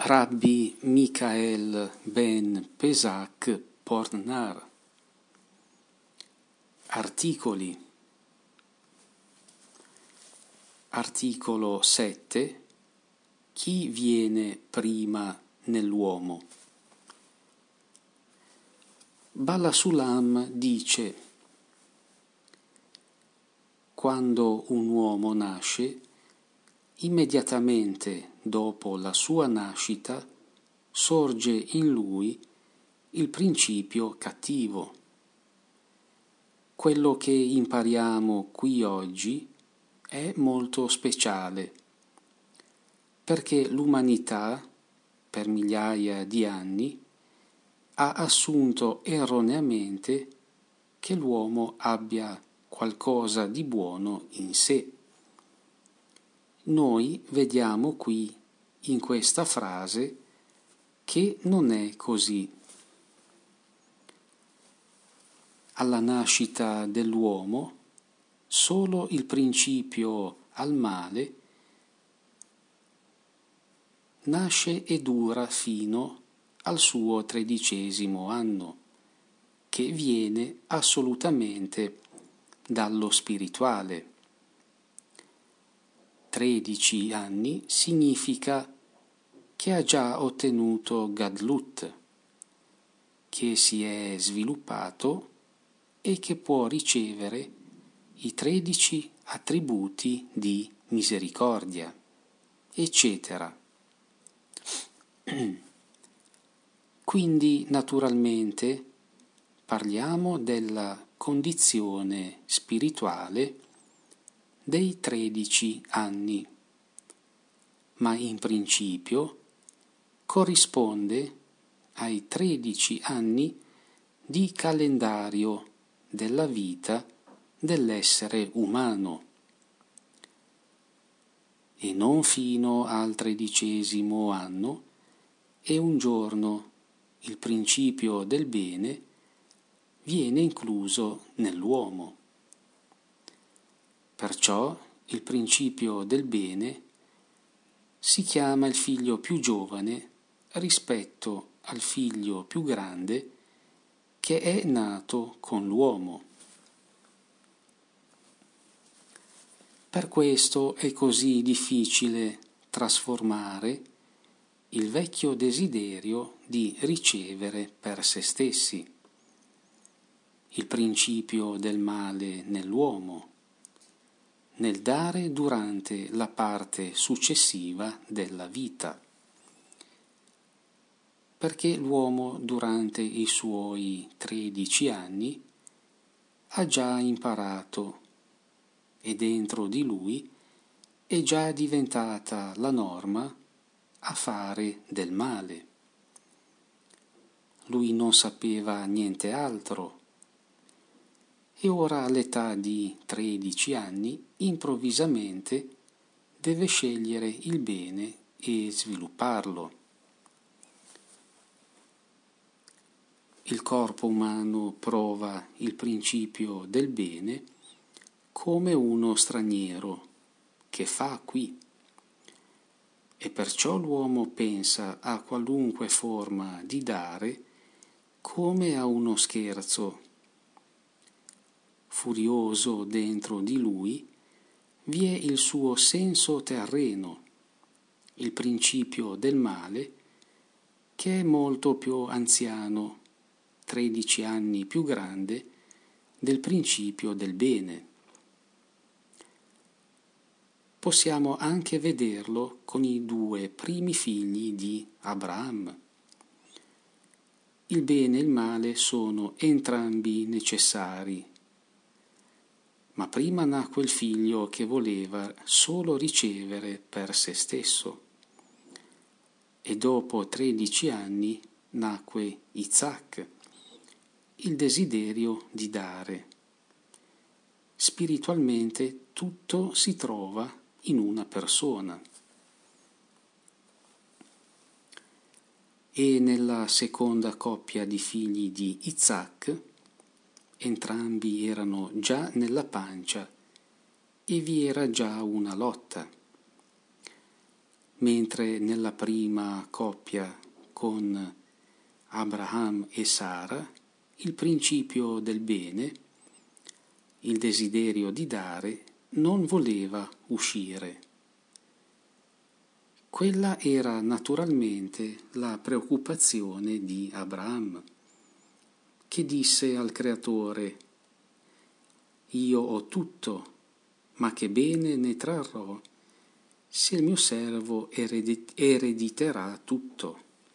Rabbi Michael ben Pesach Pornar. Articoli. Articolo 7. Chi viene prima nell'uomo? Bala Sulam dice: quando un uomo nasce, immediatamente dopo la sua nascita sorge in lui il principio cattivo. Quello che impariamo qui oggi è molto speciale, perché l'umanità, per migliaia di anni, ha assunto erroneamente che l'uomo abbia qualcosa di buono in sé. Noi vediamo qui, in questa frase, che non è così. Alla nascita dell'uomo, solo il principio al male nasce e dura fino al suo 13° anno, che viene assolutamente dallo spirituale. 13 anni significa che ha già ottenuto Gadlut, che si è sviluppato e che può ricevere i 13 attributi di misericordia, eccetera. Quindi, naturalmente, parliamo della condizione spirituale dei 13 anni, ma in principio corrisponde ai 13 anni di calendario della vita dell'essere umano e non fino al 13° anno e un giorno il principio del bene viene incluso nell'uomo. Perciò il principio del bene si chiama il figlio più giovane rispetto al figlio più grande che è nato con l'uomo. Per questo è così difficile trasformare il vecchio desiderio di ricevere per se stessi il principio del male nell'uomo, nel dare durante la parte successiva della vita, perché l'uomo durante i suoi 13 anni ha già imparato e dentro di lui è già diventata la norma a fare del male. Lui non sapeva niente altro e ora all'età di 13 anni improvvisamente deve scegliere il bene e svilupparlo. Il corpo umano prova il principio del bene come uno straniero che fa qui, e perciò l'uomo pensa a qualunque forma di dare come a uno scherzo. Furioso dentro di lui vi è il suo senso terreno, il principio del male, che è molto più anziano, 13 anni più grande, del principio del bene. Possiamo anche vederlo con i 2 primi figli di Abraham. Il bene e il male sono entrambi necessari, ma prima nacque il figlio che voleva solo ricevere per se stesso, e dopo 13 anni nacque Isaac, il desiderio di dare. Spiritualmente tutto si trova in una persona. E nella seconda coppia di figli di Isaac, entrambi erano già nella pancia e vi era già una lotta. mentre nella prima coppia con Abraham e Sara il principio del bene, il desiderio di dare, non voleva uscire. Quella era naturalmente la preoccupazione di Abraham, che disse al Creatore: «Io ho tutto, ma che bene ne trarrò se il mio servo erediterà tutto».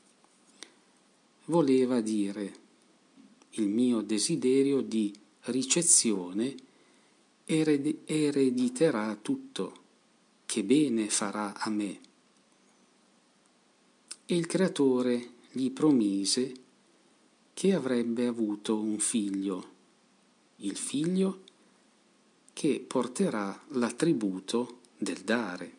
Voleva dire: il mio desiderio di ricezione erediterà tutto, che bene farà a me. E il Creatore gli promise che avrebbe avuto un figlio, il figlio che porterà l'attributo del dare.